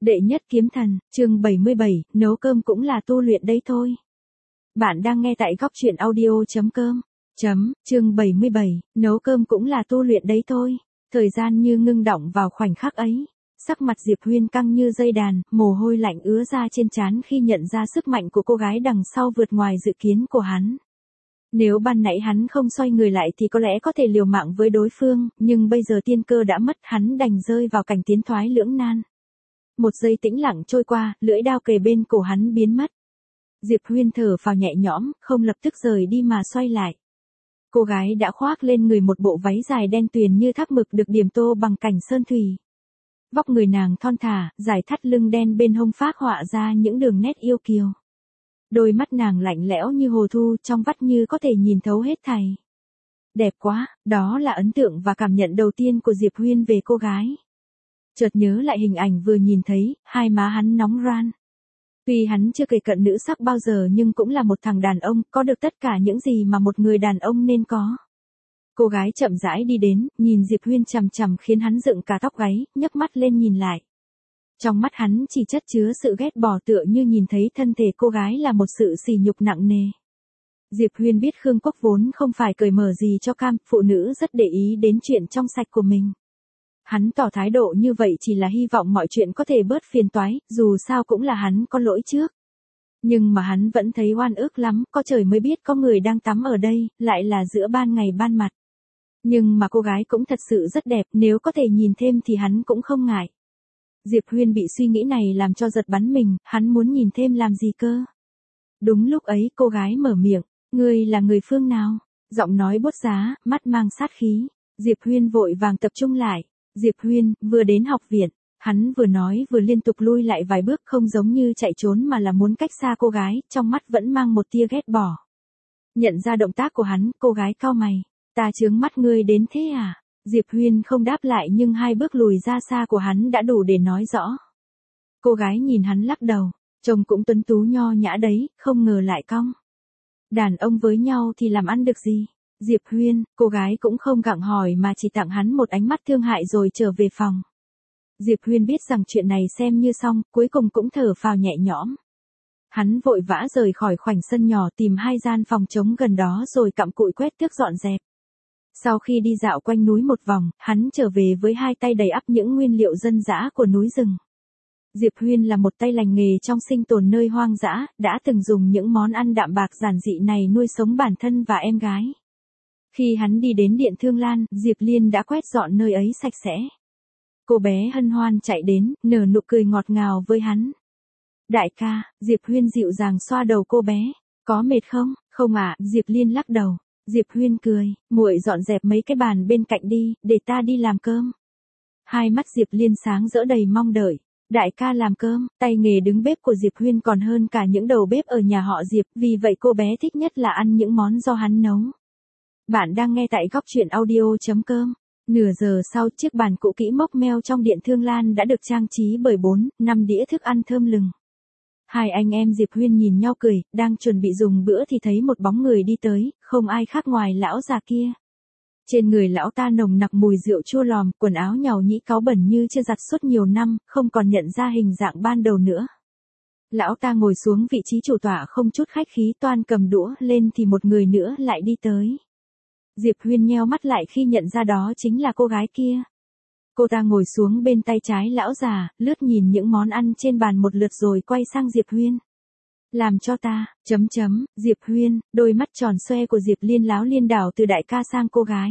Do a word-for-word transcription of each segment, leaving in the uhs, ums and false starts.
Đệ nhất kiếm thần, chương bảy mươi bảy, nấu cơm cũng là tu luyện đấy thôi. Bạn đang nghe tại góc truyện audio chấm com. Chấm, chương bảy mươi bảy, nấu cơm cũng là tu luyện đấy thôi. Thời gian như ngưng đọng vào khoảnh khắc ấy. Sắc mặt Diệp Huyên căng như dây đàn, mồ hôi lạnh ứa ra trên trán khi nhận ra sức mạnh của cô gái đằng sau vượt ngoài dự kiến của hắn. Nếu ban nãy hắn không xoay người lại thì có lẽ có thể liều mạng với đối phương, nhưng bây giờ tiên cơ đã mất, hắn đành rơi vào cảnh tiến thoái lưỡng nan. Một giây tĩnh lặng trôi qua, lưỡi đao kề bên cổ hắn biến mất. Diệp Huyên thở phào nhẹ nhõm, không lập tức rời đi mà xoay lại. Cô gái đã khoác lên người một bộ váy dài đen tuyền như thác mực được điểm tô bằng cảnh sơn thủy. Vóc người nàng thon thả, dài thắt lưng đen bên hông phác họa ra những đường nét yêu kiều. Đôi mắt nàng lạnh lẽo như hồ thu, trong vắt như có thể nhìn thấu hết thảy. Đẹp quá, đó là ấn tượng và cảm nhận đầu tiên của Diệp Huyên về cô gái. Chợt nhớ lại hình ảnh vừa nhìn thấy, hai má hắn nóng ran. Tuy hắn chưa kề cận nữ sắc bao giờ nhưng cũng là một thằng đàn ông, có được tất cả những gì mà một người đàn ông nên có. Cô gái chậm rãi đi đến, nhìn Diệp Huyên chằm chằm khiến hắn dựng cả tóc gáy, nhấc mắt lên nhìn lại. Trong mắt hắn chỉ chất chứa sự ghét bỏ, tựa như nhìn thấy thân thể cô gái là một sự sỉ nhục nặng nề. Diệp Huyên biết Khương Quốc vốn không phải cởi mở gì cho cam, phụ nữ rất để ý đến chuyện trong sạch của mình. Hắn tỏ thái độ như vậy chỉ là hy vọng mọi chuyện có thể bớt phiền toái, dù sao cũng là hắn có lỗi trước. Nhưng mà hắn vẫn thấy oan ức lắm, có trời mới biết có người đang tắm ở đây, lại là giữa ban ngày ban mặt. Nhưng mà cô gái cũng thật sự rất đẹp, nếu có thể nhìn thêm thì hắn cũng không ngại. Diệp Huyên bị suy nghĩ này làm cho giật bắn mình, hắn muốn nhìn thêm làm gì cơ. Đúng lúc ấy cô gái mở miệng, ngươi là người phương nào? Giọng nói bốt giá, mắt mang sát khí. Diệp Huyên vội vàng tập trung lại. Diệp Huyên, vừa đến học viện, hắn vừa nói vừa liên tục lui lại vài bước, không giống như chạy trốn mà là muốn cách xa cô gái, trong mắt vẫn mang một tia ghét bỏ. Nhận ra động tác của hắn, cô gái cau mày, ta chướng mắt ngươi đến thế à? Diệp Huyên không đáp lại nhưng hai bước lùi ra xa của hắn đã đủ để nói rõ. Cô gái nhìn hắn lắc đầu, trông cũng tuấn tú nho nhã đấy, không ngờ lại cong. Đàn ông với nhau thì làm ăn được gì? Diệp Huyên, cô gái cũng không gặng hỏi mà chỉ tặng hắn một ánh mắt thương hại rồi trở về phòng. Diệp Huyên biết rằng chuyện này xem như xong, cuối cùng cũng thở phào nhẹ nhõm. Hắn vội vã rời khỏi khoảnh sân nhỏ, tìm hai gian phòng trống gần đó rồi cặm cụi quét tước dọn dẹp. Sau khi đi dạo quanh núi một vòng, hắn trở về với hai tay đầy ắp những nguyên liệu dân dã của núi rừng. Diệp Huyên là một tay lành nghề trong sinh tồn nơi hoang dã, đã từng dùng những món ăn đạm bạc giản dị này nuôi sống bản thân và em gái. Khi hắn đi đến Điện Thương Lan, Diệp Liên đã quét dọn nơi ấy sạch sẽ. Cô bé hân hoan chạy đến, nở nụ cười ngọt ngào với hắn. Đại ca, Diệp Huyên dịu dàng xoa đầu cô bé. Có mệt không? Không ạ, à, Diệp Liên lắc đầu. Diệp Huyên cười, muội dọn dẹp mấy cái bàn bên cạnh đi, để ta đi làm cơm. Hai mắt Diệp Liên sáng rỡ đầy mong đợi. Đại ca làm cơm, tay nghề đứng bếp của Diệp Huyên còn hơn cả những đầu bếp ở nhà họ Diệp, vì vậy cô bé thích nhất là ăn những món do hắn nấu. Bạn đang nghe tại góc truyện audio chấm com. Nửa giờ sau, chiếc bàn cũ kỹ mốc meo trong Điện Thương Lan đã được trang trí bởi bốn, năm đĩa thức ăn thơm lừng. Hai anh em Diệp Huyên nhìn nhau cười, đang chuẩn bị dùng bữa thì thấy một bóng người đi tới, không ai khác ngoài lão già kia. Trên người lão ta nồng nặc mùi rượu chua lòm, quần áo nhàu nhĩ cáu bẩn như chưa giặt suốt nhiều năm, không còn nhận ra hình dạng ban đầu nữa. Lão ta ngồi xuống vị trí chủ tọa không chút khách khí, toan cầm đũa lên thì một người nữa lại đi tới. Diệp Huyên nheo mắt lại khi nhận ra đó chính là cô gái kia. Cô ta ngồi xuống bên tay trái lão già, lướt nhìn những món ăn trên bàn một lượt rồi quay sang Diệp Huyên. Làm cho ta, chấm chấm, Diệp Huyên, đôi mắt tròn xoe của Diệp Liên láo liên đảo từ đại ca sang cô gái.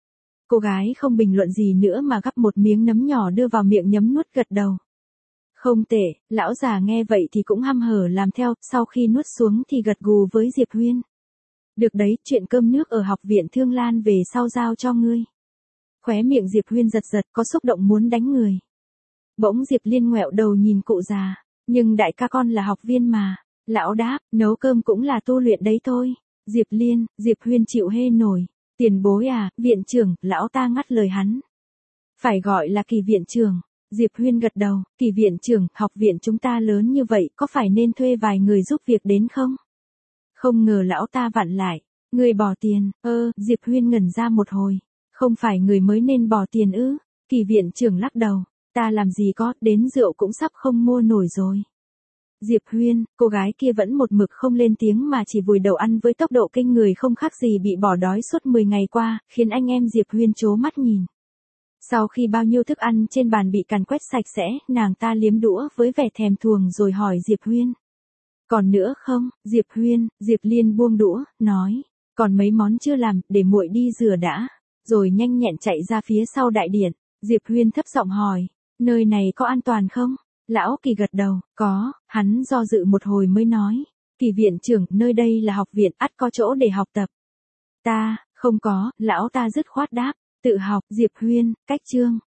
Cô gái không bình luận gì nữa mà gắp một miếng nấm nhỏ đưa vào miệng nhấm nuốt gật đầu. Không tệ, lão già nghe vậy thì cũng hăm hở làm theo, sau khi nuốt xuống thì gật gù với Diệp Huyên. Được đấy, chuyện cơm nước ở học viện Thương Lan về sau giao cho ngươi. Khóe miệng Diệp Huyên giật giật, có xúc động muốn đánh người. Bỗng Diệp Liên ngoẹo đầu nhìn cụ già, nhưng đại ca con là học viên mà. Lão đáp, nấu cơm cũng là tu luyện đấy thôi. Diệp Liên, Diệp Huyên chịu hê nổi. Tiền bối à, viện trưởng, lão ta ngắt lời hắn. Phải gọi là Kỳ viện trưởng. Diệp Huyên gật đầu, Kỳ viện trưởng, học viện chúng ta lớn như vậy, có phải nên thuê vài người giúp việc đến không? Không ngờ lão ta vặn lại. Người bỏ tiền, ơ, Diệp Huyên ngẩn ra một hồi. Không phải người mới nên bỏ tiền ư? Kỳ viện trưởng lắc đầu. Ta làm gì có, đến rượu cũng sắp không mua nổi rồi. Diệp Huyên, cô gái kia vẫn một mực không lên tiếng mà chỉ vùi đầu ăn với tốc độ kinh người không khác gì bị bỏ đói suốt mười ngày qua, khiến anh em Diệp Huyên trố mắt nhìn. Sau khi bao nhiêu thức ăn trên bàn bị càn quét sạch sẽ, nàng ta liếm đũa với vẻ thèm thuồng rồi hỏi Diệp Huyên. Còn nữa không? Diệp Huyên, Diệp Liên buông đũa, nói. Còn mấy món chưa làm, để muội đi rửa đã. Rồi nhanh nhẹn chạy ra phía sau đại điện. Diệp Huyên thấp giọng hỏi. Nơi này có an toàn không? Lão Kỳ gật đầu. Có, hắn do dự một hồi mới nói. Kỳ viện trưởng, nơi đây là học viện, ắt có chỗ để học tập. Ta, không có, lão ta dứt khoát đáp. Tự học, Diệp Huyên, cách chương.